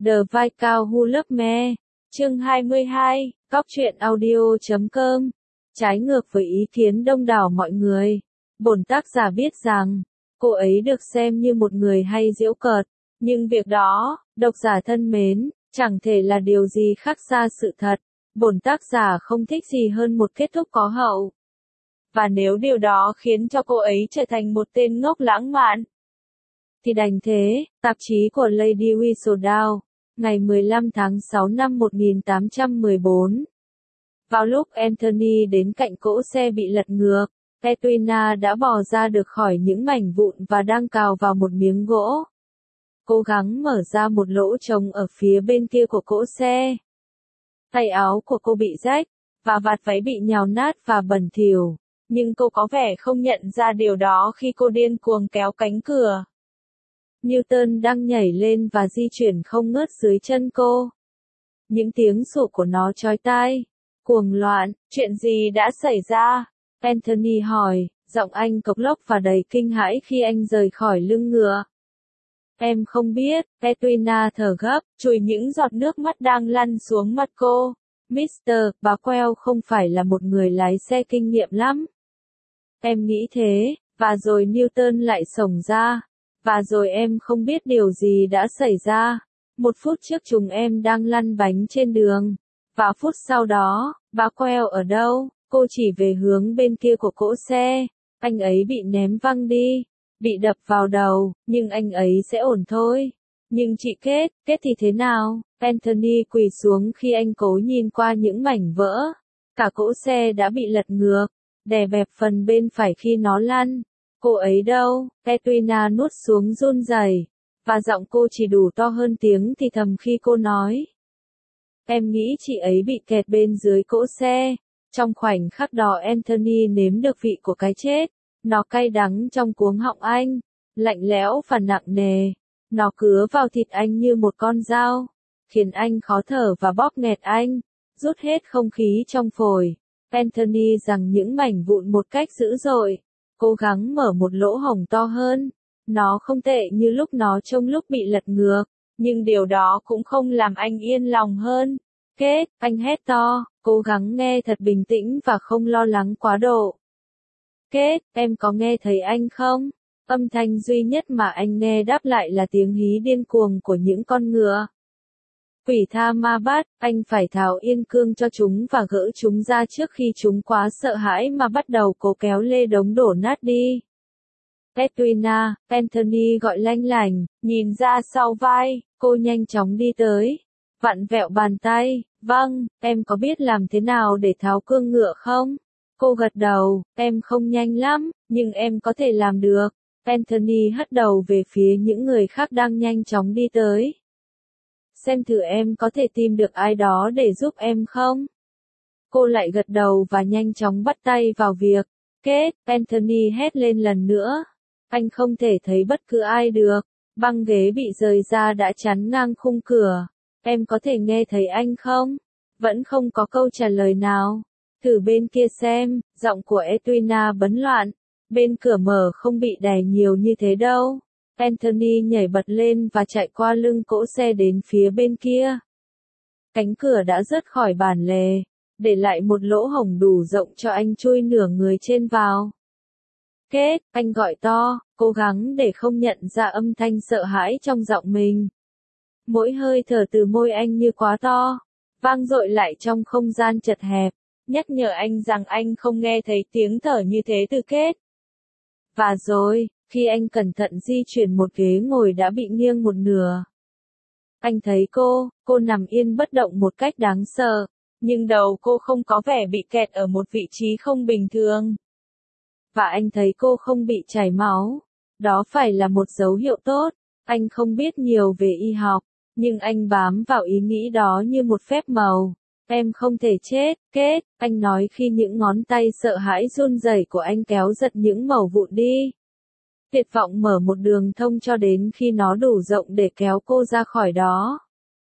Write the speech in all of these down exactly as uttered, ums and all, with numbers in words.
The Vai Cao Hu Lớp Me, chương hai mươi hai, Góc truyện audio chấm com. Trái ngược với ý kiến đông đảo mọi người, bổn tác giả biết rằng, cô ấy được xem như một người hay giễu cợt, nhưng việc đó, độc giả thân mến, chẳng thể là điều gì khác xa sự thật. Bổn tác giả không thích gì hơn một kết thúc có hậu. Và nếu điều đó khiến cho cô ấy trở thành một tên ngốc lãng mạn, thì đành thế. Tạp chí của Lady Whistledown, ngày mười lăm tháng sáu năm một nghìn tám trăm mười bốn. Vào lúc Anthony đến cạnh cỗ xe bị lật ngược, Edwina đã bò ra được khỏi những mảnh vụn và đang cào vào một miếng gỗ. Cố gắng mở ra một lỗ trống ở phía bên kia của cỗ xe. Tay áo của cô bị rách, và vạt váy bị nhào nát và bẩn thỉu, nhưng cô có vẻ không nhận ra điều đó khi cô điên cuồng kéo cánh cửa. Newton đang nhảy lên và di chuyển không ngớt dưới chân cô. Những tiếng sủa của nó chói tai, cuồng loạn. Chuyện gì đã xảy ra? Anthony hỏi, giọng anh cộc lốc và đầy kinh hãi khi anh rời khỏi lưng ngựa. Em không biết, Edwina thở gấp, chùi những giọt nước mắt đang lăn xuống mặt cô. Mister Blackwell không phải là một người lái xe kinh nghiệm lắm. Em nghĩ thế, và rồi Newton lại xổng ra. Và rồi em không biết điều gì đã xảy ra. Một phút trước chúng em đang lăn bánh trên đường. Và phút sau đó, Blackwell ở đâu? Cô chỉ về hướng bên kia của cỗ xe. Anh ấy bị ném văng đi. Bị đập vào đầu, nhưng anh ấy sẽ ổn thôi. Nhưng chị Kết, Kết thì thế nào? Anthony quỳ xuống khi anh cố nhìn qua những mảnh vỡ. Cả cỗ xe đã bị lật ngược, đè bẹp phần bên phải khi nó lăn. Cô ấy đâu? Edwina nuốt xuống run rẩy, và giọng cô chỉ đủ to hơn tiếng thì thầm khi cô nói. Em nghĩ chị ấy bị kẹt bên dưới cỗ xe. Trong khoảnh khắc đó Anthony nếm được vị của cái chết. Nó cay đắng trong cuống họng anh, lạnh lẽo và nặng nề. Nó cứa vào thịt anh như một con dao, khiến anh khó thở và bóp nghẹt anh, rút hết không khí trong phổi. Anthony giằng những mảnh vụn một cách dữ dội, cố gắng mở một lỗ hổng to hơn. Nó không tệ như lúc nó trông lúc bị lật ngược, nhưng điều đó cũng không làm anh yên lòng hơn. Kết, anh hét to, cố gắng nghe thật bình tĩnh và không lo lắng quá độ. Kết, em có nghe thấy anh không? Âm thanh duy nhất mà anh nghe đáp lại là tiếng hí điên cuồng của những con ngựa. Quỷ tha ma bắt, anh phải tháo yên cương cho chúng và gỡ chúng ra trước khi chúng quá sợ hãi mà bắt đầu cố kéo lê đống đổ nát đi. Edwina, Anthony gọi lanh lảnh, nhìn ra sau vai, cô nhanh chóng đi tới. Vặn vẹo bàn tay, vâng, em có biết làm thế nào để tháo cương ngựa không? Cô gật đầu, em không nhanh lắm, nhưng em có thể làm được. Anthony hất đầu về phía những người khác đang nhanh chóng đi tới. Xem thử em có thể tìm được ai đó để giúp em không? Cô lại gật đầu và nhanh chóng bắt tay vào việc. Kết, Anthony hét lên lần nữa. Anh không thể thấy bất cứ ai được. Băng ghế bị rời ra đã chắn ngang khung cửa. Em có thể nghe thấy anh không? Vẫn không có câu trả lời nào. Thử bên kia xem, giọng của Edwina bấn loạn. Bên cửa mở không bị đè nhiều như thế đâu. Anthony nhảy bật lên và chạy qua lưng cỗ xe đến phía bên kia. Cánh cửa đã rớt khỏi bản lề, để lại một lỗ hổng đủ rộng cho anh chui nửa người trên vào. Kết, anh gọi to, cố gắng để không nhận ra âm thanh sợ hãi trong giọng mình. Mỗi hơi thở từ môi anh như quá to, vang dội lại trong không gian chật hẹp, nhắc nhở anh rằng anh không nghe thấy tiếng thở như thế từ Kết. Và rồi, khi anh cẩn thận di chuyển một ghế ngồi đã bị nghiêng một nửa. Anh thấy cô, cô nằm yên bất động một cách đáng sợ, nhưng đầu cô không có vẻ bị kẹt ở một vị trí không bình thường. Và anh thấy cô không bị chảy máu. Đó phải là một dấu hiệu tốt. Anh không biết nhiều về y học, nhưng anh bám vào ý nghĩ đó như một phép màu. Em không thể chết, Kết, anh nói khi những ngón tay sợ hãi run rẩy của anh kéo giật những mẩu vụn đi. Tuyệt vọng mở một đường thông cho đến khi nó đủ rộng để kéo cô ra khỏi đó.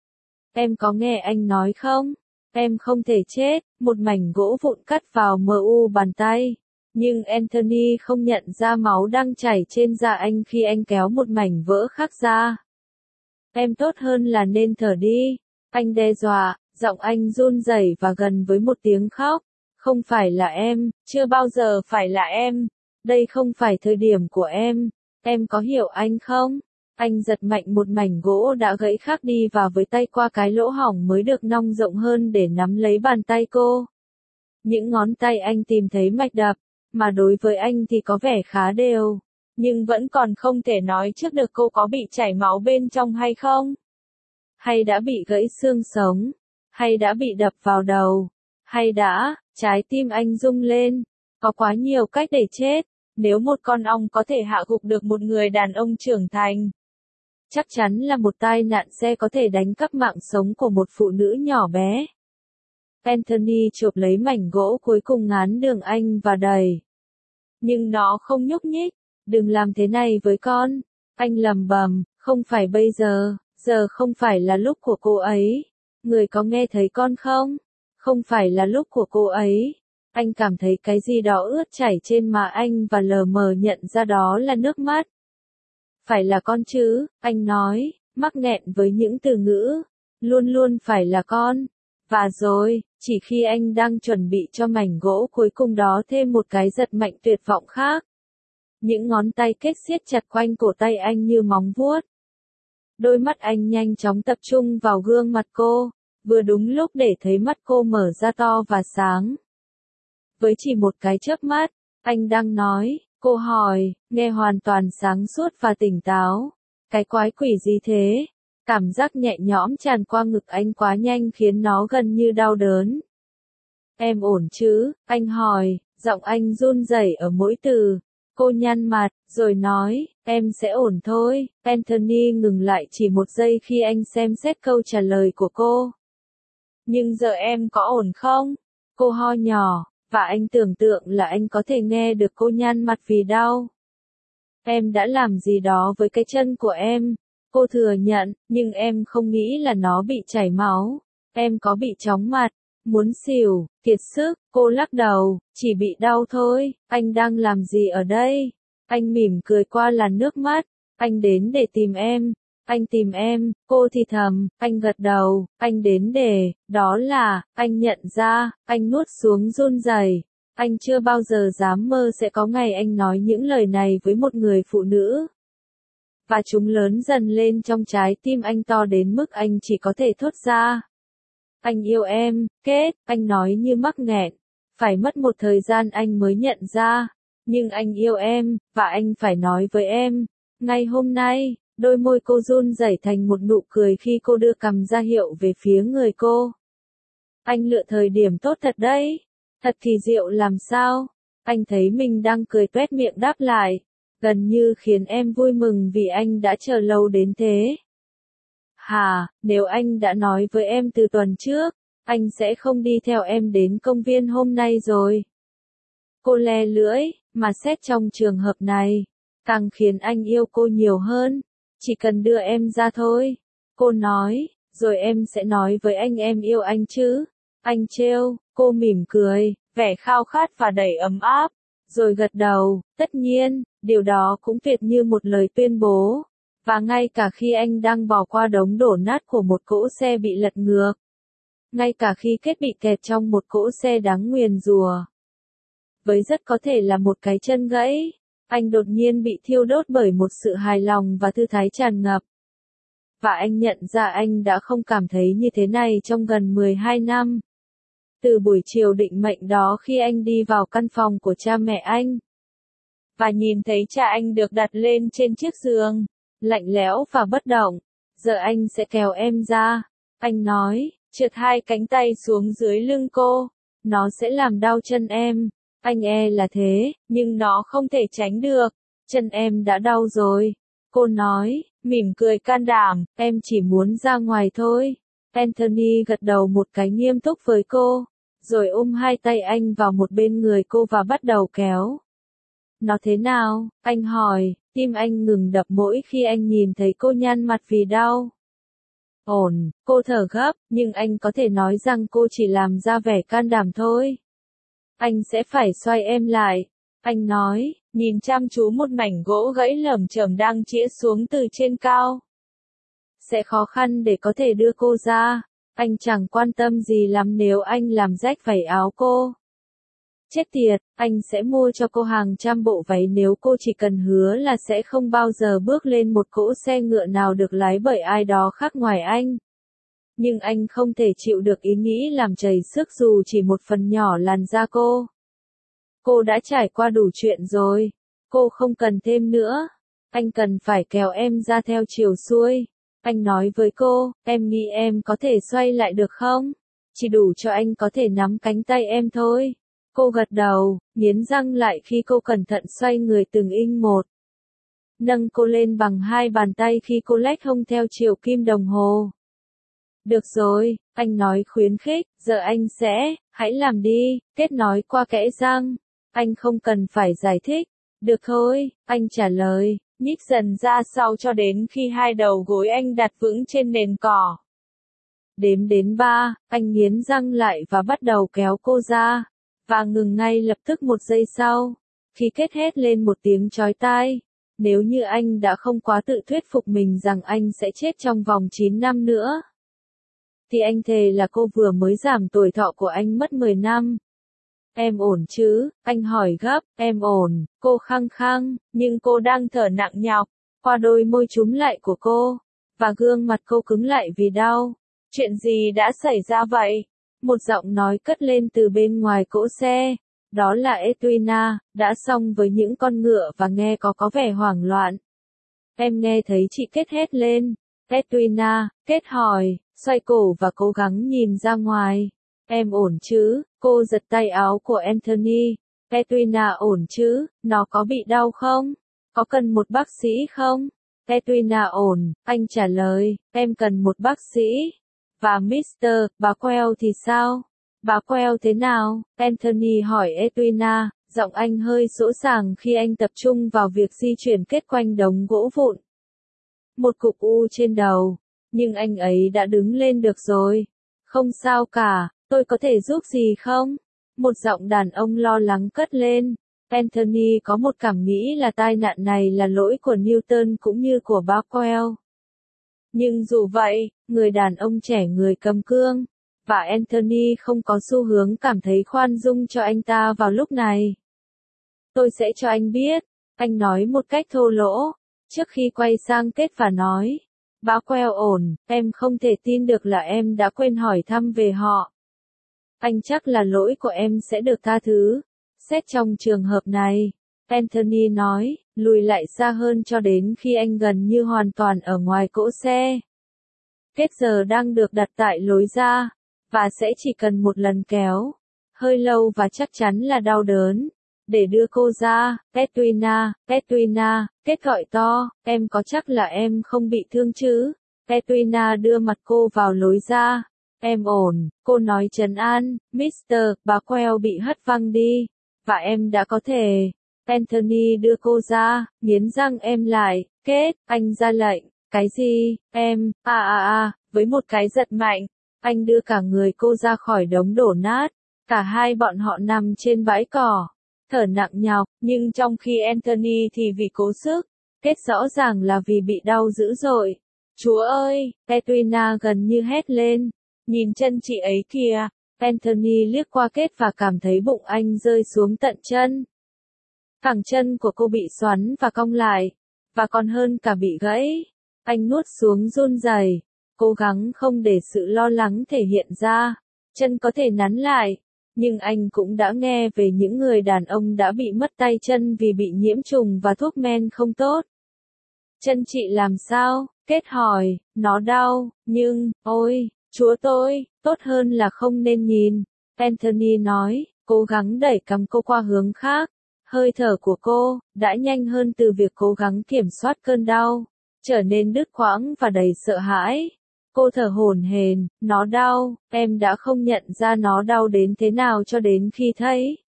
Em có nghe anh nói không? Em không thể chết, một mảnh gỗ vụn cắt vào mờ u bàn tay. Nhưng Anthony không nhận ra máu đang chảy trên da anh khi anh kéo một mảnh vỡ khác ra. em tốt hơn là nên thở đi. Anh đe dọa, giọng anh run rẩy và gần với một tiếng khóc. Không phải là em, chưa bao giờ phải là em. Đây không phải thời điểm của em. Em có hiểu anh không? Anh giật mạnh một mảnh gỗ đã gãy khác đi và với tay qua cái lỗ hổng mới được nong rộng hơn để nắm lấy bàn tay cô. Những ngón tay anh tìm thấy mạch đập, mà đối với anh thì có vẻ khá đều. Nhưng vẫn còn không thể nói trước được cô có bị chảy máu bên trong hay không? Hay đã bị gãy xương sống? Hay đã bị đập vào đầu? Hay đã, trái tim anh rung lên. Có quá nhiều cách để chết. Nếu một con ong có thể hạ gục được một người đàn ông trưởng thành, chắc chắn là một tai nạn xe có thể đánh cắp mạng sống của một phụ nữ nhỏ bé. Anthony chộp lấy mảnh gỗ cuối cùng ngán đường anh và đẩy. Nhưng nó không nhúc nhích. Đừng làm thế này với con. Anh lầm bầm, không phải bây giờ, giờ không phải là lúc của cô ấy. Người có nghe thấy con không? Không phải là lúc của cô ấy. Anh cảm thấy cái gì đó ướt chảy trên má anh và lờ mờ nhận ra đó là nước mắt. Phải là con chứ, anh nói, mắc nghẹn với những từ ngữ. Luôn luôn phải là con. Và rồi, chỉ khi anh đang chuẩn bị cho mảnh gỗ cuối cùng đó thêm một cái giật mạnh tuyệt vọng khác. Những ngón tay kết siết chặt quanh cổ tay anh như móng vuốt. Đôi mắt anh nhanh chóng tập trung vào gương mặt cô, vừa đúng lúc để thấy mắt cô mở ra to và sáng. Với chỉ một cái chớp mắt, anh đang nói, cô hỏi, nghe hoàn toàn sáng suốt và tỉnh táo. Cái quái quỷ gì thế? Cảm giác nhẹ nhõm tràn qua ngực anh quá nhanh khiến nó gần như đau đớn. Em ổn chứ? Anh hỏi, giọng anh run rẩy ở mỗi từ. Cô nhăn mặt, rồi nói, em sẽ ổn thôi. Anthony ngừng lại chỉ một giây khi anh xem xét câu trả lời của cô. Nhưng giờ em có ổn không? Cô ho nhỏ, và anh tưởng tượng là anh có thể nghe được cô nhăn mặt vì đau. Em đã làm gì đó với cái chân của em. Cô thừa nhận, nhưng em không nghĩ là nó bị chảy máu. Em có bị chóng mặt, muốn xỉu, kiệt sức. Cô lắc đầu, chỉ bị đau thôi. Anh đang làm gì ở đây? Anh mỉm cười qua làn nước mắt. Anh đến để tìm em. Anh tìm em, cô thì thầm. Anh gật đầu, anh đến để, đó là, anh nhận ra, anh nuốt xuống run rẩy. Anh chưa bao giờ dám mơ sẽ có ngày anh nói những lời này với một người phụ nữ. Và chúng lớn dần lên trong trái tim anh to đến mức anh chỉ có thể thốt ra. Anh yêu em, kết, anh nói như mắc nghẹn. Phải mất một thời gian anh mới nhận ra. Nhưng anh yêu em, và anh phải nói với em. Ngay hôm nay, đôi môi cô run rẩy thành một nụ cười khi cô đưa cằm ra hiệu về phía người cô. Anh lựa thời điểm tốt thật đấy. Thật kỳ diệu làm sao? Anh thấy mình đang cười tuét miệng đáp lại. Gần như khiến em vui mừng vì anh đã chờ lâu đến thế. Hà, nếu anh đã nói với em từ tuần trước, anh sẽ không đi theo em đến công viên hôm nay rồi. Cô le lưỡi, mà xét trong trường hợp này, càng khiến anh yêu cô nhiều hơn. Chỉ cần đưa em ra thôi. Cô nói, rồi em sẽ nói với anh em yêu anh chứ. Anh trêu, cô mỉm cười, vẻ khao khát và đầy ấm áp. Rồi gật đầu, tất nhiên, điều đó cũng tuyệt như một lời tuyên bố. Và ngay cả khi anh đang bò qua đống đổ nát của một cỗ xe bị lật ngược. Ngay cả khi kết bị kẹt trong một cỗ xe đáng nguyền rủa. Với rất có thể là một cái chân gãy. Anh đột nhiên bị thiêu đốt bởi một sự hài lòng và thư thái tràn ngập. Và anh nhận ra anh đã không cảm thấy như thế này trong gần mười hai năm. Từ buổi chiều định mệnh đó khi anh đi vào căn phòng của cha mẹ anh. Và nhìn thấy cha anh được đặt lên trên chiếc giường, lạnh lẽo và bất động. Giờ anh sẽ kéo em ra. Anh nói, trượt hai cánh tay xuống dưới lưng cô. Nó sẽ làm đau chân em. Anh e là thế, nhưng nó không thể tránh được. Chân em đã đau rồi. Cô nói, mỉm cười can đảm, em chỉ muốn ra ngoài thôi. Anthony gật đầu một cái nghiêm túc với cô, rồi ôm hai tay anh vào một bên người cô và bắt đầu kéo. Nó thế nào? Anh hỏi, tim anh ngừng đập mỗi khi anh nhìn thấy cô nhăn mặt vì đau. Ổn, cô thở gấp, nhưng anh có thể nói rằng cô chỉ làm ra vẻ can đảm thôi. Anh sẽ phải xoay em lại. Anh nói, nhìn chăm chú một mảnh gỗ gãy lởm chởm đang chĩa xuống từ trên cao. sẽ khó khăn để có thể đưa cô ra. Anh chẳng quan tâm gì lắm nếu anh làm rách vảy áo cô. Chết tiệt, anh sẽ mua cho cô hàng trăm bộ váy nếu cô chỉ cần hứa là sẽ không bao giờ bước lên một cỗ xe ngựa nào được lái bởi ai đó khác ngoài anh. Nhưng anh không thể chịu được ý nghĩ làm chảy xước dù chỉ một phần nhỏ làn da cô. Cô đã trải qua đủ chuyện rồi. Cô không cần thêm nữa. Anh cần phải kéo em ra theo chiều xuôi. Anh nói với cô, em nghĩ em có thể xoay lại được không? Chỉ đủ cho anh có thể nắm cánh tay em thôi. Cô gật đầu, nghiến răng lại khi cô cẩn thận xoay người từng inch một. Nâng cô lên bằng hai bàn tay khi cô lách hông theo chiều kim đồng hồ. Được rồi, anh nói khuyến khích, giờ anh sẽ, hãy làm đi, kết nói qua kẽ răng. Anh không cần phải giải thích. Được thôi, anh trả lời, nhích dần ra sau cho đến khi hai đầu gối anh đặt vững trên nền cỏ. Đếm đến ba, anh nghiến răng lại và bắt đầu kéo cô ra. Và ngừng ngay lập tức một giây sau. Khi kết hét lên một tiếng chói tai. Nếu như anh đã không quá tự thuyết phục mình rằng anh sẽ chết trong vòng chín năm nữa. Thì anh thề là cô vừa mới giảm tuổi thọ của anh mất mười năm. Em ổn chứ? Anh hỏi gấp, em ổn, cô khăng khăng, nhưng cô đang thở nặng nhọc, qua đôi môi chúm lại của cô, và gương mặt cô cứng lại vì đau. Chuyện gì đã xảy ra vậy? Một giọng nói cất lên từ bên ngoài cỗ xe. Đó là Edwina, đã xong với những con ngựa và nghe có có vẻ hoảng loạn. Em nghe thấy chị Kết hét lên. Edwina, Kết hỏi, xoay cổ và cố gắng nhìn ra ngoài. Em ổn chứ? Cô giật tay áo của Anthony. Edwina ổn chứ? Nó có bị đau không? Có cần một bác sĩ không? Edwina ổn, anh trả lời, em cần một bác sĩ. Và mít-tơ Blackwell thì sao? Blackwell thế nào? Anthony hỏi Edwina, giọng anh hơi sỗ sàng khi anh tập trung vào việc di chuyển kết quanh đống gỗ vụn. Một cục u trên đầu, nhưng anh ấy đã đứng lên được rồi. Không sao cả, tôi có thể giúp gì không? Một giọng đàn ông lo lắng cất lên. Anthony có một cảm nghĩ là tai nạn này là lỗi của Newton cũng như của Blackwell. Nhưng dù vậy, người đàn ông trẻ người cầm cương, và Anthony không có xu hướng cảm thấy khoan dung cho anh ta vào lúc này. Tôi sẽ cho anh biết, anh nói một cách thô lỗ, trước khi quay sang Kết và nói. Blackwell ổn, em không thể tin được là em đã quên hỏi thăm về họ. Anh chắc là lỗi của em sẽ được tha thứ. Xét trong trường hợp này, Anthony nói, lùi lại xa hơn cho đến khi anh gần như hoàn toàn ở ngoài cỗ xe. Kết giờ đang được đặt tại lối ra, và sẽ chỉ cần một lần kéo, hơi lâu và chắc chắn là đau đớn, để đưa cô ra. Edwina, Edwina, Kết gọi to, em có chắc là em không bị thương chứ? Edwina đưa mặt cô vào lối ra. Em ổn, cô nói trấn an, mít-tơ Blackwell bị hất văng đi, và em đã có thể. Anthony đưa cô ra, nghiến răng em lại, Kết, anh ra lệnh, cái gì, em, à à à, với một cái giật mạnh, anh đưa cả người cô ra khỏi đống đổ nát, cả hai bọn họ nằm trên bãi cỏ, thở nặng nhọc, nhưng trong khi Anthony thì vì cố sức, Kết rõ ràng là vì bị đau dữ dội. Chúa ơi, Edwina gần như hét lên, nhìn chân chị ấy kìa. Anthony liếc qua Kết và cảm thấy bụng anh rơi xuống tận chân. Cẳng chân của cô bị xoắn và cong lại, và còn hơn cả bị gãy. Anh nuốt xuống run rẩy, cố gắng không để sự lo lắng thể hiện ra. Chân có thể nắn lại, nhưng anh cũng đã nghe về những người đàn ông đã bị mất tay chân vì bị nhiễm trùng và thuốc men không tốt. Chân chị làm sao? Kết hỏi, nó đau, nhưng, ôi, chúa tôi, tốt hơn là không nên nhìn. Anthony nói, cố gắng đẩy cằm cô qua hướng khác. Hơi thở của cô, đã nhanh hơn từ việc cố gắng kiểm soát cơn đau, trở nên đứt quãng và đầy sợ hãi. Cô thở hổn hển, nó đau, em đã không nhận ra nó đau đến thế nào cho đến khi thấy.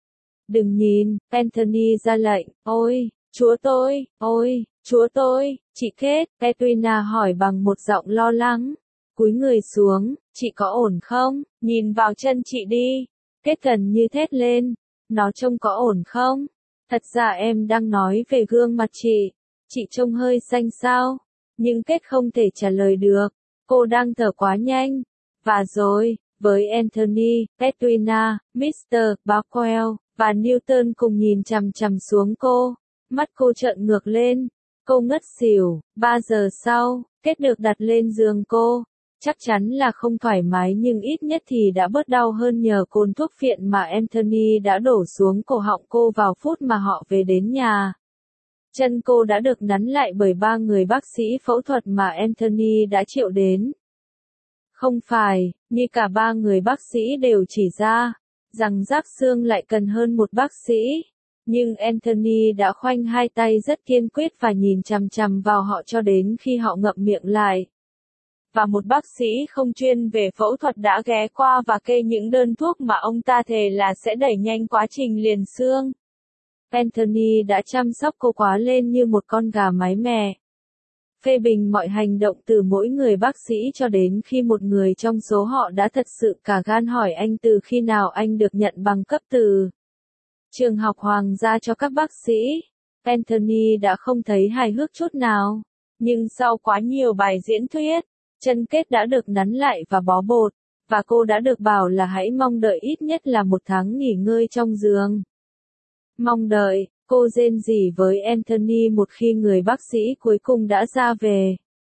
Đừng nhìn, Anthony ra lệnh, ôi, chúa tôi, ôi, chúa tôi, chị Kết, Edwina hỏi bằng một giọng lo lắng. Cúi người xuống, chị có ổn không? Nhìn vào chân chị đi. Kết gần như thét lên. Nó trông có ổn không? Thật ra em đang nói về gương mặt chị. Chị trông hơi xanh xao. Nhưng Kết không thể trả lời được. Cô đang thở quá nhanh. Và rồi, với Anthony, Edwina, mít tơ Barkwell, và Newton cùng nhìn chằm chằm xuống cô. Mắt cô trợn ngược lên. Cô ngất xỉu. Ba giờ sau, Kết được đặt lên giường cô. Chắc chắn là không thoải mái nhưng ít nhất thì đã bớt đau hơn nhờ cồn thuốc phiện mà Anthony đã đổ xuống cổ họng cô vào phút mà họ về đến nhà. Chân cô đã được nắn lại bởi ba người bác sĩ phẫu thuật mà Anthony đã triệu đến. Không phải, như cả ba người bác sĩ đều chỉ ra, rằng ráp xương lại cần hơn một bác sĩ. Nhưng Anthony đã khoanh hai tay rất kiên quyết và nhìn chằm chằm vào họ cho đến khi họ ngậm miệng lại. Và một bác sĩ không chuyên về phẫu thuật đã ghé qua và kê những đơn thuốc mà ông ta thề là sẽ đẩy nhanh quá trình liền xương. Anthony đã chăm sóc cô quá lên như một con gà mái mè. Phê bình mọi hành động từ mỗi người bác sĩ cho đến khi một người trong số họ đã thật sự cả gan hỏi anh từ khi nào anh được nhận bằng cấp từ trường học hoàng gia cho các bác sĩ. Anthony đã không thấy hài hước chút nào. Nhưng sau quá nhiều bài diễn thuyết, chân Kết đã được nắn lại và bó bột, và cô đã được bảo là hãy mong đợi ít nhất là một tháng nghỉ ngơi trong giường. Mong đợi, cô rên rỉ với Anthony một khi người bác sĩ cuối cùng đã ra về.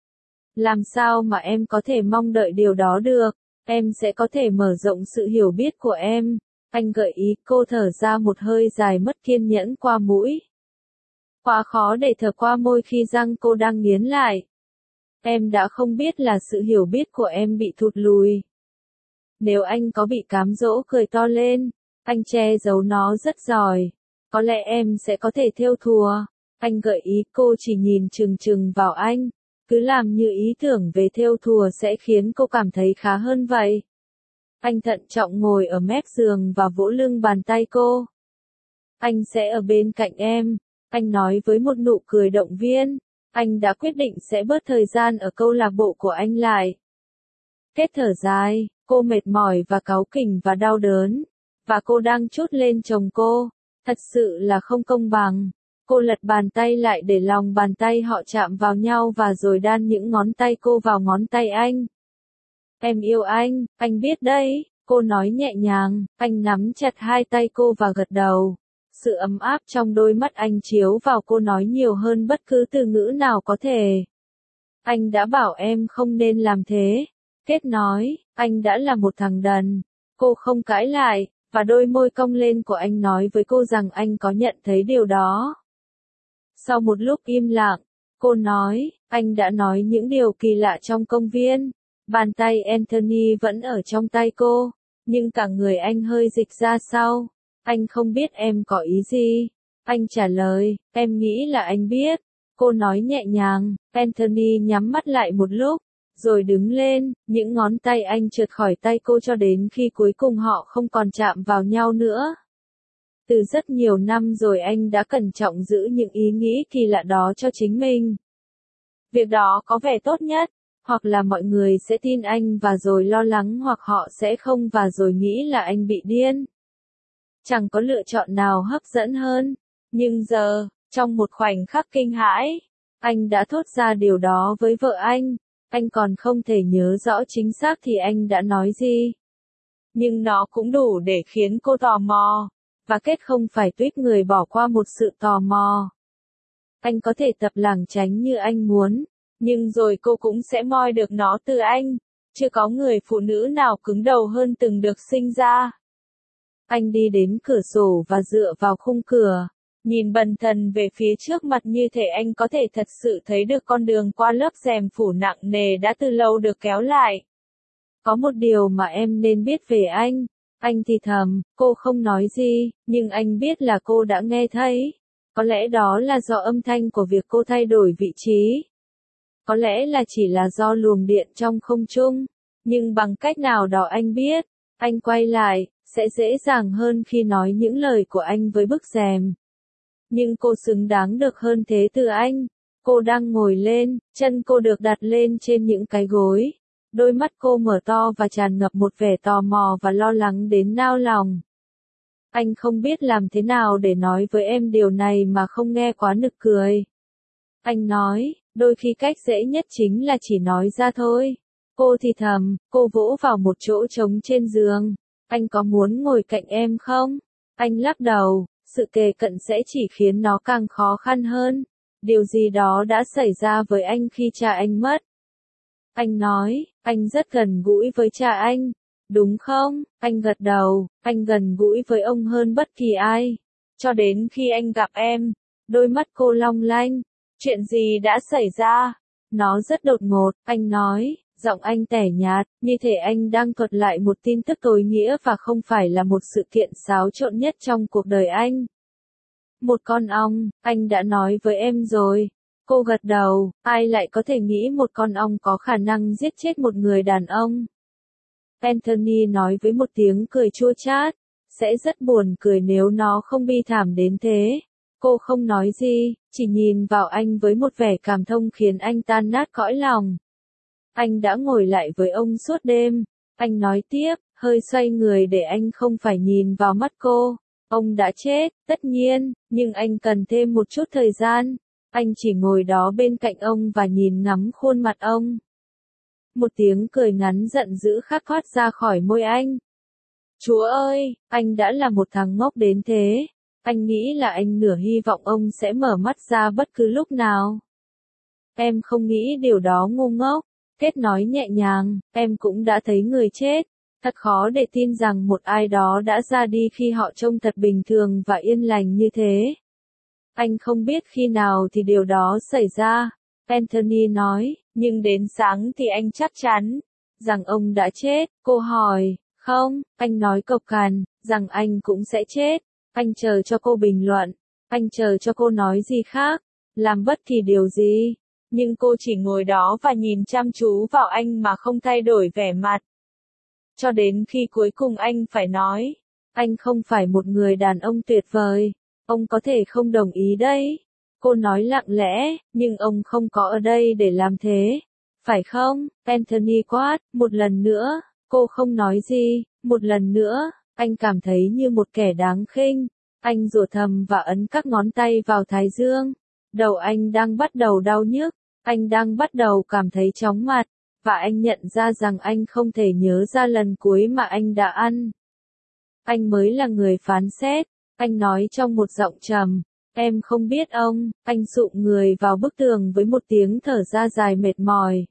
Làm sao mà em có thể mong đợi điều đó được, em sẽ có thể mở rộng sự hiểu biết của em. Anh gợi ý. Cô thở ra một hơi dài mất kiên nhẫn qua mũi. Quá khó để thở qua môi khi răng cô đang nghiến lại. Em đã không biết là sự hiểu biết của em bị thụt lùi. Nếu anh có bị cám dỗ cười to lên, anh che giấu nó rất giỏi. Có lẽ em sẽ có thể thêu thùa. Anh gợi ý. Cô chỉ nhìn chừng chừng vào anh. Cứ làm như ý tưởng về thêu thùa sẽ khiến cô cảm thấy khá hơn vậy. Anh thận trọng ngồi ở mép giường và vỗ lưng bàn tay cô. Anh sẽ ở bên cạnh em, anh nói với một nụ cười động viên. Anh đã quyết định sẽ bớt thời gian ở câu lạc bộ của anh lại. Kết thở dài, cô mệt mỏi và cáu kỉnh và đau đớn. Và cô đang trút lên chồng cô. Thật sự là không công bằng. Cô lật bàn tay lại để lòng bàn tay họ chạm vào nhau và rồi đan những ngón tay cô vào ngón tay anh. Em yêu anh, anh biết đấy, cô nói nhẹ nhàng. Anh nắm chặt hai tay cô và gật đầu. Sự ấm áp trong đôi mắt anh chiếu vào cô nói nhiều hơn bất cứ từ ngữ nào có thể. Anh đã bảo em không nên làm thế. Kết nói, anh đã là một thằng đần. Cô không cãi lại, và đôi môi cong lên của anh nói với cô rằng anh có nhận thấy điều đó. Sau một lúc im lặng, cô nói, anh đã nói những điều kỳ lạ trong công viên. Bàn tay Anthony vẫn ở trong tay cô, nhưng cả người anh hơi dịch ra sau. Anh không biết em có ý gì. Anh trả lời, em nghĩ là anh biết. Cô nói nhẹ nhàng. Anthony nhắm mắt lại một lúc, rồi đứng lên. Những ngón tay anh trượt khỏi tay cô cho đến khi cuối cùng họ không còn chạm vào nhau nữa. Từ rất nhiều năm rồi anh đã cẩn trọng giữ những ý nghĩ kỳ lạ đó cho chính mình. Việc đó có vẻ tốt nhất. Hoặc là mọi người sẽ tin anh và rồi lo lắng, hoặc họ sẽ không và rồi nghĩ là anh bị điên. Chẳng có lựa chọn nào hấp dẫn hơn. Nhưng giờ, trong một khoảnh khắc kinh hãi, anh đã thốt ra điều đó với vợ anh. Anh còn không thể nhớ rõ chính xác thì anh đã nói gì. Nhưng nó cũng đủ để khiến cô tò mò. Và Kết không phải tuýp người bỏ qua một sự tò mò. Anh có thể tập lảng tránh như anh muốn. Nhưng rồi cô cũng sẽ moi được nó từ anh. Chưa có người phụ nữ nào cứng đầu hơn từng được sinh ra. Anh đi đến cửa sổ và dựa vào khung cửa. Nhìn bần thần về phía trước mặt như thể anh có thể thật sự thấy được con đường qua lớp rèm phủ nặng nề đã từ lâu được kéo lại. Có một điều mà em nên biết về anh. Anh thì thầm, cô không nói gì, nhưng anh biết là cô đã nghe thấy. Có lẽ đó là do âm thanh của việc cô thay đổi vị trí. Có lẽ là chỉ là do luồng điện trong không trung. Nhưng bằng cách nào đó anh biết, anh quay lại, sẽ dễ dàng hơn khi nói những lời của anh với bức rèm. Nhưng cô xứng đáng được hơn thế từ anh. Cô đang ngồi lên, chân cô được đặt lên trên những cái gối. Đôi mắt cô mở to và tràn ngập một vẻ tò mò và lo lắng đến nao lòng. Anh không biết làm thế nào để nói với em điều này mà không nghe quá nực cười. Anh nói, Đôi khi cách dễ nhất chính là chỉ nói ra thôi. Cô thì thầm, cô vỗ vào một chỗ trống trên giường. Anh có muốn ngồi cạnh em không? Anh lắc đầu, sự kề cận sẽ chỉ khiến nó càng khó khăn hơn. Điều gì đó đã xảy ra với anh khi cha anh mất. Anh nói, anh rất gần gũi với cha anh. Đúng không? Anh gật đầu, anh gần gũi với ông hơn bất kỳ ai. Cho đến khi anh gặp em, đôi mắt cô long lanh. Chuyện gì đã xảy ra? Nó rất đột ngột, anh nói, giọng anh tẻ nhạt, như thể anh đang thuật lại một tin tức tối nghĩa và không phải là một sự kiện xáo trộn nhất trong cuộc đời anh. Một con ong, anh đã nói với em rồi. Cô gật đầu, ai lại có thể nghĩ một con ong có khả năng giết chết một người đàn ông? Anthony nói với một tiếng cười chua chát, sẽ rất buồn cười nếu nó không bi thảm đến thế. Cô không nói gì, chỉ nhìn vào anh với một vẻ cảm thông khiến anh tan nát cõi lòng. Anh đã ngồi lại với ông suốt đêm. Anh nói tiếp, hơi xoay người để anh không phải nhìn vào mắt cô. Ông đã chết, tất nhiên, nhưng anh cần thêm một chút thời gian. Anh chỉ ngồi đó bên cạnh ông và nhìn ngắm khuôn mặt ông. Một tiếng cười ngắn giận dữ khát thoát ra khỏi môi anh. Chúa ơi, anh đã là một thằng ngốc đến thế. Anh nghĩ là anh nửa hy vọng ông sẽ mở mắt ra bất cứ lúc nào. Em không nghĩ điều đó ngu ngốc. Kết nói nhẹ nhàng, em cũng đã thấy người chết. Thật khó để tin rằng một ai đó đã ra đi khi họ trông thật bình thường và yên lành như thế. Anh không biết khi nào thì điều đó xảy ra. Anthony nói, nhưng đến sáng thì anh chắc chắn rằng ông đã chết. Cô hỏi, không, anh nói cộc cằn, rằng anh cũng sẽ chết. Anh chờ cho cô bình luận. Anh chờ cho cô nói gì khác. Làm bất kỳ điều gì. Nhưng cô chỉ ngồi đó và nhìn chăm chú vào anh mà không thay đổi vẻ mặt. Cho đến khi cuối cùng anh phải nói, anh không phải một người đàn ông tuyệt vời. Ông có thể không đồng ý đấy. Cô nói lặng lẽ, nhưng ông không có ở đây để làm thế. Phải không? Anthony quát, một lần nữa. Cô không nói gì, một lần nữa. Anh cảm thấy như một kẻ đáng khinh. Anh rủa thầm và ấn các ngón tay vào thái dương. Đầu anh đang bắt đầu đau nhức. Anh đang bắt đầu cảm thấy chóng mặt. Và anh nhận ra rằng anh không thể nhớ ra lần cuối mà anh đã ăn. Anh mới là người phán xét. Anh nói trong một giọng trầm. Em không biết ông. Anh sụm người vào bức tường với một tiếng thở ra dài mệt mỏi.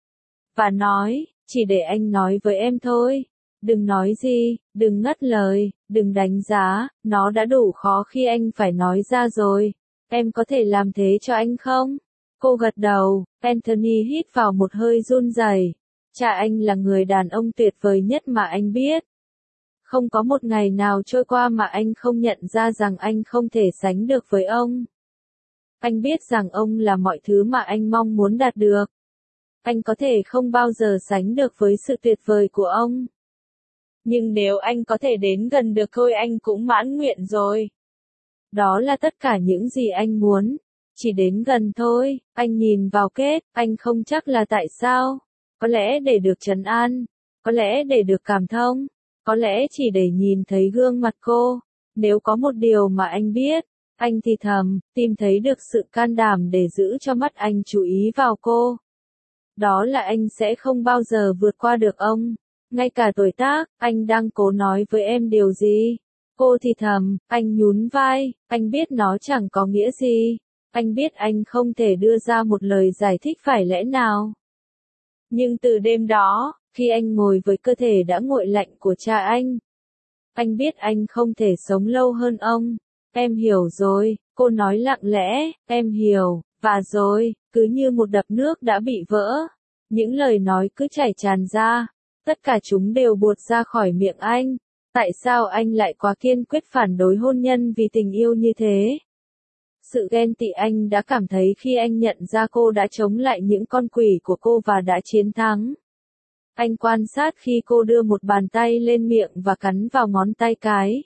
Và nói, chỉ để anh nói với em thôi. Đừng nói gì, đừng ngắt lời, đừng đánh giá, nó đã đủ khó khi anh phải nói ra rồi. Em có thể làm thế cho anh không? Cô gật đầu, Anthony hít vào một hơi run rẩy. Cha anh là người đàn ông tuyệt vời nhất mà anh biết. Không có một ngày nào trôi qua mà anh không nhận ra rằng anh không thể sánh được với ông. Anh biết rằng ông là mọi thứ mà anh mong muốn đạt được. Anh có thể không bao giờ sánh được với sự tuyệt vời của ông. Nhưng nếu anh có thể đến gần được thôi anh cũng mãn nguyện rồi. Đó là tất cả những gì anh muốn. Chỉ đến gần thôi. Anh nhìn vào Kết, anh không chắc là tại sao. Có lẽ để được trấn an. Có lẽ để được cảm thông. Có lẽ chỉ để nhìn thấy gương mặt cô. Nếu có một điều mà anh biết, anh thì thầm, tìm thấy được sự can đảm để giữ cho mắt anh chú ý vào cô. Đó là anh sẽ không bao giờ vượt qua được ông. Ngay cả tuổi tác, anh đang cố nói với em điều gì? Cô thì thầm, anh nhún vai, anh biết nó chẳng có nghĩa gì. Anh biết anh không thể đưa ra một lời giải thích phải lẽ nào. Nhưng từ đêm đó, khi anh ngồi với cơ thể đã nguội lạnh của cha anh, anh biết anh không thể sống lâu hơn ông. Em hiểu rồi, cô nói lặng lẽ, em hiểu, và rồi, cứ như một đập nước đã bị vỡ. Những lời nói cứ chảy tràn ra, tất cả chúng đều buột ra khỏi miệng anh. Tại sao anh lại quá kiên quyết phản đối hôn nhân vì tình yêu như thế? Sự ghen tị anh đã cảm thấy khi anh nhận ra cô đã chống lại những con quỷ của cô và đã chiến thắng. Anh quan sát khi cô đưa một bàn tay lên miệng và cắn vào ngón tay cái.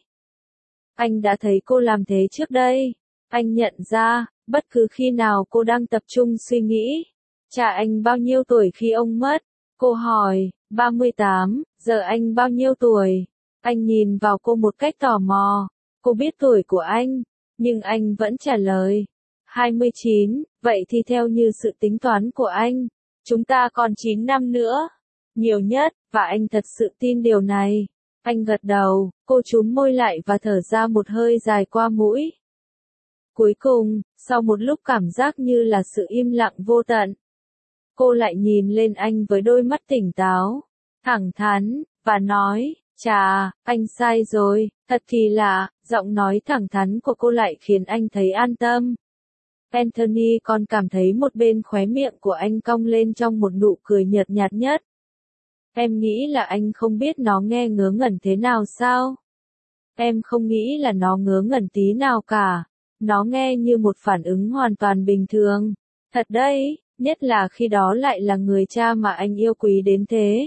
Anh đã thấy cô làm thế trước đây. Anh nhận ra, bất cứ khi nào cô đang tập trung suy nghĩ. Cha anh bao nhiêu tuổi khi ông mất? Cô hỏi, ba mươi tám, giờ anh bao nhiêu tuổi? Anh nhìn vào cô một cách tò mò. Cô biết tuổi của anh, nhưng anh vẫn trả lời. hai mươi chín, vậy thì theo như sự tính toán của anh, chúng ta còn chín năm nữa. Nhiều nhất, và anh thật sự tin điều này. Anh gật đầu, cô chúm môi lại và thở ra một hơi dài qua mũi. Cuối cùng, sau một lúc cảm giác như là sự im lặng vô tận, cô lại nhìn lên anh với đôi mắt tỉnh táo, thẳng thắn, và nói, chà, anh sai rồi, thật kỳ lạ, giọng nói thẳng thắn của cô lại khiến anh thấy an tâm. Anthony còn cảm thấy một bên khóe miệng của anh cong lên trong một nụ cười nhợt nhạt nhất. Em nghĩ là anh không biết nó nghe ngớ ngẩn thế nào sao? Em không nghĩ là nó ngớ ngẩn tí nào cả. Nó nghe như một phản ứng hoàn toàn bình thường. Thật đấy, nhất là khi đó lại là người cha mà anh yêu quý đến thế.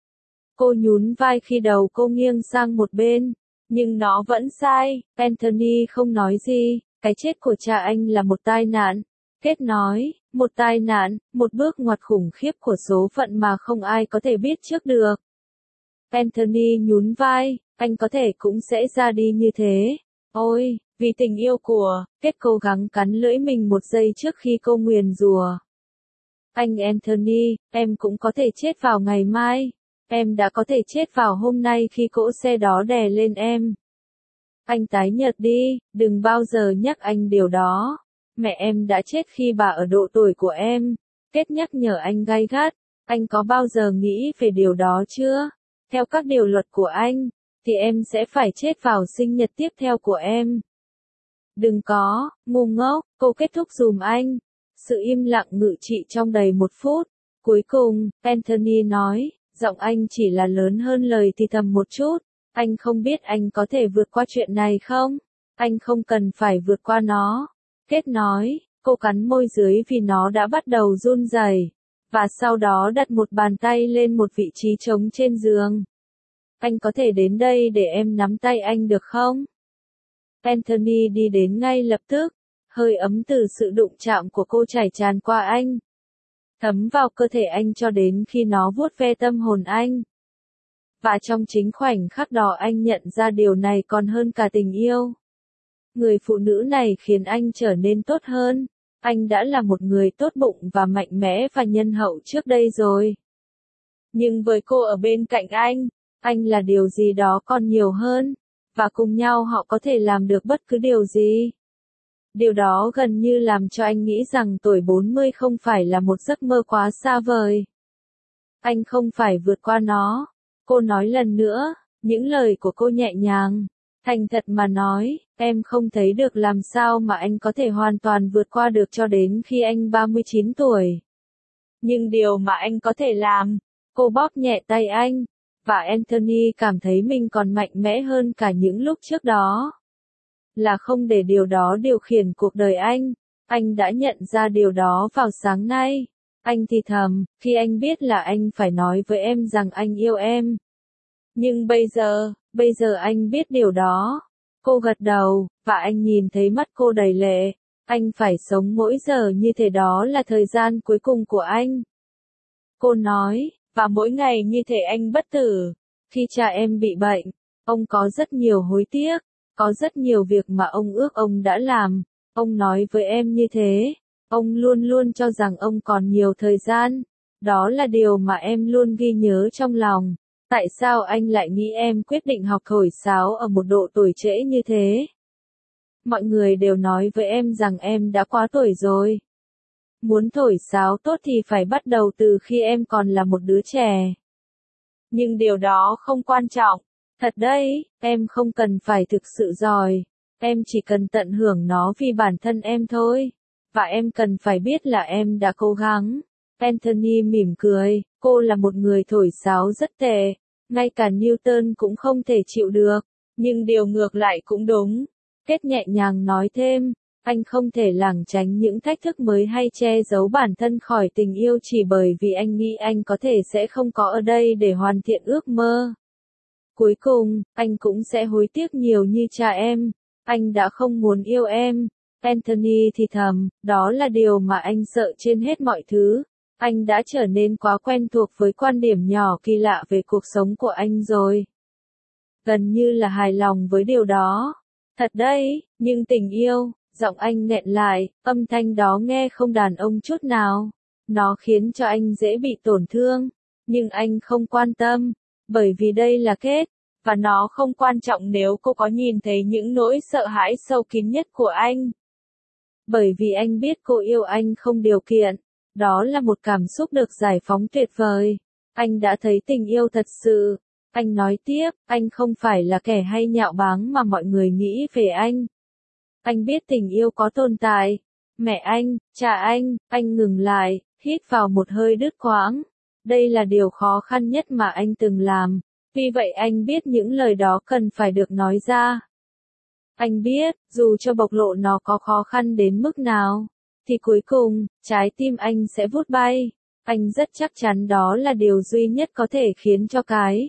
Cô nhún vai khi đầu cô nghiêng sang một bên. Nhưng nó vẫn sai, Anthony không nói gì. Cái chết của cha anh là một tai nạn. Kết nói, một tai nạn, một bước ngoặt khủng khiếp của số phận mà không ai có thể biết trước được. Anthony nhún vai, anh có thể cũng sẽ ra đi như thế. Ôi, vì tình yêu của, Kết cố gắng cắn lưỡi mình một giây trước khi cô nguyền rủa. Anh Anthony, em cũng có thể chết vào ngày mai. Em đã có thể chết vào hôm nay khi cỗ xe đó đè lên em. Anh tái nhợt đi, đừng bao giờ nhắc anh điều đó. Mẹ em đã chết khi bà ở độ tuổi của em. Kết nhắc nhở anh gay gắt. Anh có bao giờ nghĩ về điều đó chưa? Theo các điều luật của anh, thì em sẽ phải chết vào sinh nhật tiếp theo của em. Đừng có, ngu ngốc, cô kết thúc dùm anh. Sự im lặng ngự trị trong đầy một phút. Cuối cùng, Anthony nói, giọng anh chỉ là lớn hơn lời thì thầm một chút. Anh không biết anh có thể vượt qua chuyện này không? Anh không cần phải vượt qua nó. Kết nói, cô cắn môi dưới vì nó đã bắt đầu run rẩy, và sau đó đặt một bàn tay lên một vị trí trống trên giường. Anh có thể đến đây để em nắm tay anh được không? Anthony đi đến ngay lập tức, hơi ấm từ sự đụng chạm của cô chảy tràn qua anh, thấm vào cơ thể anh cho đến khi nó vuốt ve tâm hồn anh. Và trong chính khoảnh khắc đó anh nhận ra điều này còn hơn cả tình yêu. Người phụ nữ này khiến anh trở nên tốt hơn. Anh đã là một người tốt bụng và mạnh mẽ và nhân hậu trước đây rồi. Nhưng với cô ở bên cạnh anh, anh là điều gì đó còn nhiều hơn. Và cùng nhau họ có thể làm được bất cứ điều gì. Điều đó gần như làm cho anh nghĩ rằng tuổi bốn mươi không phải là một giấc mơ quá xa vời. Anh không phải vượt qua nó. Cô nói lần nữa, những lời của cô nhẹ nhàng, thành thật mà nói, em không thấy được làm sao mà anh có thể hoàn toàn vượt qua được cho đến khi anh ba mươi chín tuổi. Nhưng điều mà anh có thể làm, cô bóp nhẹ tay anh, và Anthony cảm thấy mình còn mạnh mẽ hơn cả những lúc trước đó. Là không để điều đó điều khiển cuộc đời anh. Anh đã nhận ra điều đó vào sáng nay. Anh thì thầm, khi anh biết là anh phải nói với em rằng anh yêu em. Nhưng bây giờ, bây giờ anh biết điều đó. Cô gật đầu, và anh nhìn thấy mắt cô đầy lệ. Anh phải sống mỗi giờ như thế, đó là thời gian cuối cùng của anh. Cô nói, và mỗi ngày như thể anh bất tử. Khi cha em bị bệnh, ông có rất nhiều hối tiếc, có rất nhiều việc mà ông ước ông đã làm. Ông nói với em như thế. Ông luôn luôn cho rằng ông còn nhiều thời gian. Đó là điều mà em luôn ghi nhớ trong lòng. Tại sao anh lại nghĩ em quyết định học thổi sáo ở một độ tuổi trễ như thế? Mọi người đều nói với em rằng em đã quá tuổi rồi. Muốn thổi sáo tốt thì phải bắt đầu từ khi em còn là một đứa trẻ. Nhưng điều đó không quan trọng. Thật đấy, em không cần phải thực sự giỏi. Em chỉ cần tận hưởng nó vì bản thân em thôi. Và em cần phải biết là em đã cố gắng. Anthony mỉm cười, cô là một người thổi sáo rất tệ. Ngay cả Newton cũng không thể chịu được. Nhưng điều ngược lại cũng đúng. Kết nhẹ nhàng nói thêm, anh không thể lảng tránh những thách thức mới hay che giấu bản thân khỏi tình yêu chỉ bởi vì anh nghĩ anh có thể sẽ không có ở đây để hoàn thiện ước mơ. Cuối cùng, anh cũng sẽ hối tiếc nhiều như cha em. Anh đã không muốn yêu em. Anthony thì thầm, đó là điều mà anh sợ trên hết mọi thứ. Anh đã trở nên quá quen thuộc với quan điểm nhỏ kỳ lạ về cuộc sống của anh rồi. Gần như là hài lòng với điều đó. Thật đấy, nhưng tình yêu, Giọng anh nghẹn lại, âm thanh đó nghe không đàn ông chút nào. Nó khiến cho anh dễ bị tổn thương. Nhưng anh không quan tâm, bởi vì đây là kết. Và nó không quan trọng nếu cô có nhìn thấy những nỗi sợ hãi sâu kín nhất của anh. Bởi vì anh biết cô yêu anh không điều kiện. Đó là một cảm xúc được giải phóng tuyệt vời. Anh đã thấy tình yêu thật sự. Anh nói tiếp, anh không phải là kẻ hay nhạo báng mà mọi người nghĩ về anh. Anh biết tình yêu có tồn tại. Mẹ anh, cha anh, anh ngừng lại, hít vào một hơi đứt quãng. Đây là điều khó khăn nhất mà anh từng làm. Vì vậy anh biết những lời đó cần phải được nói ra. Anh biết, dù cho bộc lộ nó có khó khăn đến mức nào, thì cuối cùng, trái tim anh sẽ vút bay. Anh rất chắc chắn đó là điều duy nhất có thể khiến cho cái.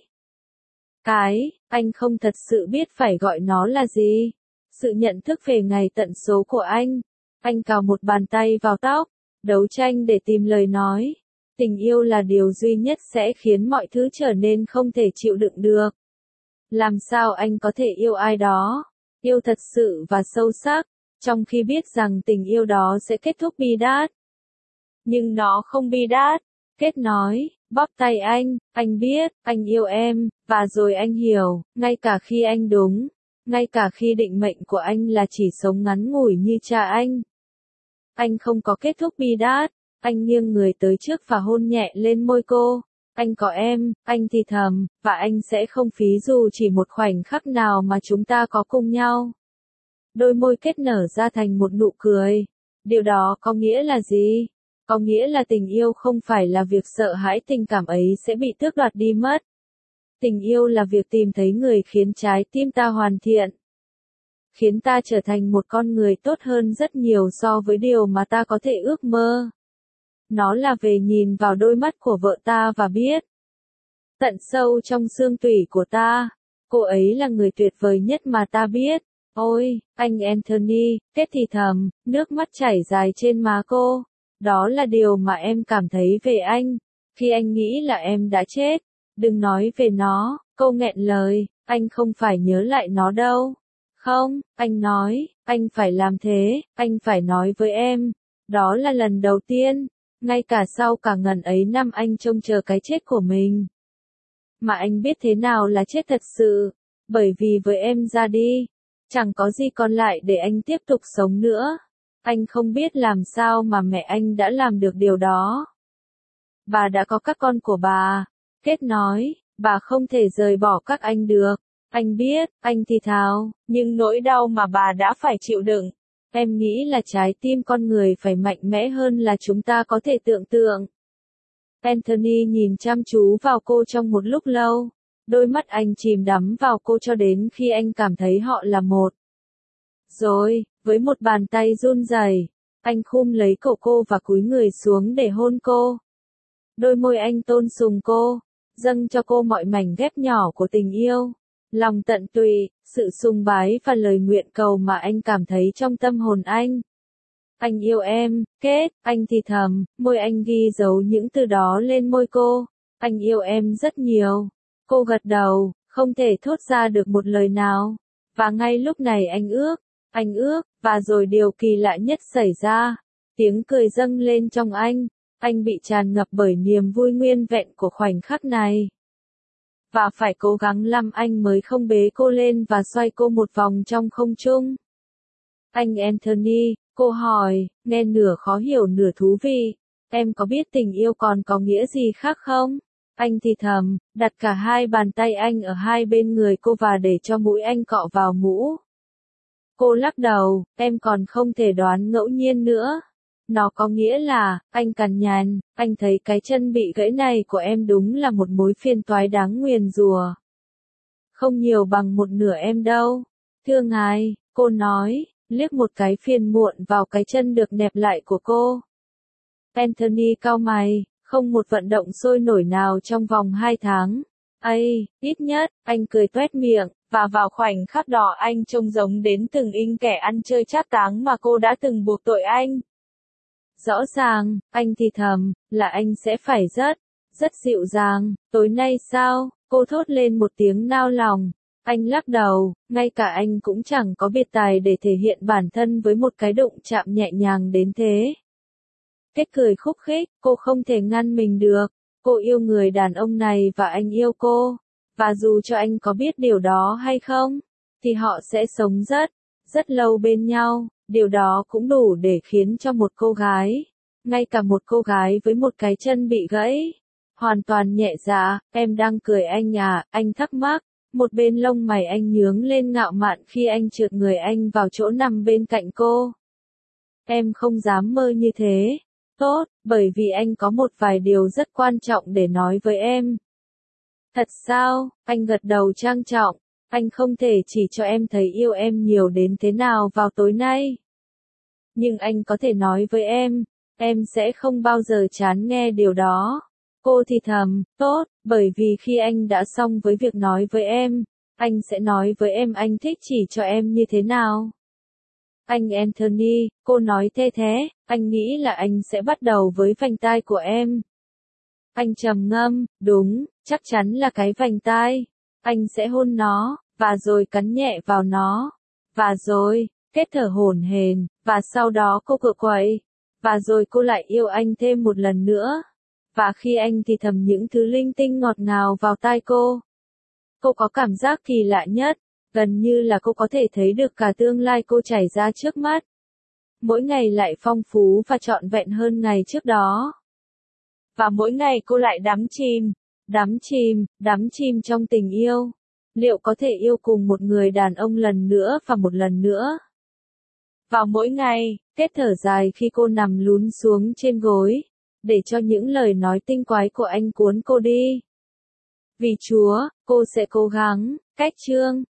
Cái, anh không thật sự biết phải gọi nó là gì. Sự nhận thức về ngày tận số của anh. Anh cào một bàn tay vào tóc, đấu tranh để tìm lời nói. Tình yêu là điều duy nhất sẽ khiến mọi thứ trở nên không thể chịu đựng được. Làm sao anh có thể yêu ai đó, yêu thật sự và sâu sắc, trong khi biết rằng tình yêu đó sẽ kết thúc bi đát. Nhưng nó không bi đát. Kết nói, bóp tay anh, anh biết, anh yêu em, và rồi anh hiểu, ngay cả khi anh đúng, ngay cả khi định mệnh của anh là chỉ sống ngắn ngủi như cha anh. Anh không có kết thúc bi đát. Anh nghiêng người tới trước và hôn nhẹ lên môi cô. Anh có em, anh thì thầm, và anh sẽ không phí dù chỉ một khoảnh khắc nào mà chúng ta có cùng nhau. Đôi môi kết nở ra thành một nụ cười. Điều đó có nghĩa là gì? Có nghĩa là tình yêu không phải là việc sợ hãi tình cảm ấy sẽ bị tước đoạt đi mất. Tình yêu là việc tìm thấy người khiến trái tim ta hoàn thiện. Khiến ta trở thành một con người tốt hơn rất nhiều so với điều mà ta có thể ước mơ. Nó là về nhìn vào đôi mắt của vợ ta và biết. Tận sâu trong xương tủy của ta, cô ấy là người tuyệt vời nhất mà ta biết. Ôi, anh Anthony, kết thì thầm, nước mắt chảy dài trên má cô. Đó là điều mà em cảm thấy về anh. Khi anh nghĩ là em đã chết, đừng nói về nó, cô nghẹn lời, anh không phải nhớ lại nó đâu. Không, anh nói, anh phải làm thế, anh phải nói với em. Đó là lần đầu tiên. Ngay cả sau cả ngần ấy năm anh trông chờ cái chết của mình. Mà anh biết thế nào là chết thật sự. Bởi vì với em ra đi, chẳng có gì còn lại để anh tiếp tục sống nữa. Anh không biết làm sao mà mẹ anh đã làm được điều đó. Bà đã có các con của bà. Kết nói, bà không thể rời bỏ các anh được. Anh biết, anh thì thào, nhưng nỗi đau mà bà đã phải chịu đựng. Em nghĩ là trái tim con người phải mạnh mẽ hơn là chúng ta có thể tưởng tượng. Anthony nhìn chăm chú vào cô trong một lúc lâu. Đôi mắt anh chìm đắm vào cô cho đến khi anh cảm thấy họ là một. Rồi, với một bàn tay run rẩy, anh khum lấy cổ cô và cúi người xuống để hôn cô. Đôi môi anh tôn sùng cô, dâng cho cô mọi mảnh ghép nhỏ của tình yêu. Lòng tận tụy, sự sùng bái và lời nguyện cầu mà anh cảm thấy trong tâm hồn anh. Anh yêu em, kết, anh thì thầm, môi anh ghi dấu những từ đó lên môi cô. Anh yêu em rất nhiều. Cô gật đầu, không thể thốt ra được một lời nào. Và ngay lúc này anh ước, anh ước, và rồi điều kỳ lạ nhất xảy ra. Tiếng cười dâng lên trong anh. Anh bị tràn ngập bởi niềm vui nguyên vẹn của khoảnh khắc này. Và phải cố gắng lắm anh mới không bế cô lên và xoay cô một vòng trong không trung. Anh Anthony, cô hỏi, nghe nửa khó hiểu nửa thú vị. Em có biết tình yêu còn có nghĩa gì khác không? Anh thì thầm, đặt cả hai bàn tay anh ở hai bên người cô và để cho mũi anh cọ vào mũ. Cô lắc đầu, em còn không thể đoán ngẫu nhiên nữa. Nó có nghĩa là, anh cằn nhằn, anh thấy cái chân bị gãy này của em đúng là một mối phiền toái đáng nguyền rủa. Không nhiều bằng một nửa em đâu. Thưa ngài, cô nói, liếc một cái phiền muộn vào cái chân được nẹp lại của cô. Anthony cau mày, không một vận động sôi nổi nào trong vòng hai tháng. Ây, ít nhất, anh cười toét miệng, và vào khoảnh khắc đó anh trông giống đến từng in kẻ ăn chơi trác táng mà cô đã từng buộc tội anh. Rõ ràng, anh thì thầm, là anh sẽ phải rất, rất dịu dàng. Tối nay sao? Cô thốt lên một tiếng nao lòng. Anh lắc đầu, ngay cả anh cũng chẳng có biệt tài để thể hiện bản thân với một cái đụng chạm nhẹ nhàng đến thế. Kết cười khúc khích, cô không thể ngăn mình được. Cô yêu người đàn ông này và anh yêu cô. Và dù cho anh có biết điều đó hay không, thì họ sẽ sống rất, rất lâu bên nhau. Điều đó cũng đủ để khiến cho một cô gái, ngay cả một cô gái với một cái chân bị gãy, hoàn toàn nhẹ dạ. Em đang cười anh à, anh thắc mắc. Một bên lông mày anh nhướng lên ngạo mạn khi anh trượt người anh vào chỗ nằm bên cạnh cô. Em không dám mơ như thế. Tốt, bởi vì anh có một vài điều rất quan trọng để nói với em. Thật sao? Anh gật đầu trang trọng. Anh không thể chỉ cho em thấy yêu em nhiều đến thế nào vào tối nay. Nhưng anh có thể nói với em, em sẽ không bao giờ chán nghe điều đó. Cô thì thầm, tốt, bởi vì khi anh đã xong với việc nói với em, anh sẽ nói với em anh thích chỉ cho em như thế nào. Anh Anthony, cô nói thê thế, anh nghĩ là anh sẽ bắt đầu với vành tai của em. Anh trầm ngâm, đúng, chắc chắn là cái vành tai. Anh sẽ hôn nó, và rồi cắn nhẹ vào nó. Và rồi, kết thở hổn hển, và sau đó cô cựa quậy. Và rồi cô lại yêu anh thêm một lần nữa. Và khi anh thì thầm những thứ linh tinh ngọt ngào vào tai cô. Cô có cảm giác kỳ lạ nhất, gần như là cô có thể thấy được cả tương lai cô trải ra trước mắt. Mỗi ngày lại phong phú và trọn vẹn hơn ngày trước đó. Và mỗi ngày cô lại đắm chìm, đắm chìm, đắm chìm trong tình yêu. Liệu có thể yêu cùng một người đàn ông lần nữa và một lần nữa? Vào mỗi ngày, kết thở dài khi cô nằm lún xuống trên gối, để cho những lời nói tinh quái của anh cuốn cô đi. Vì Chúa, cô sẽ cố gắng. Cách chương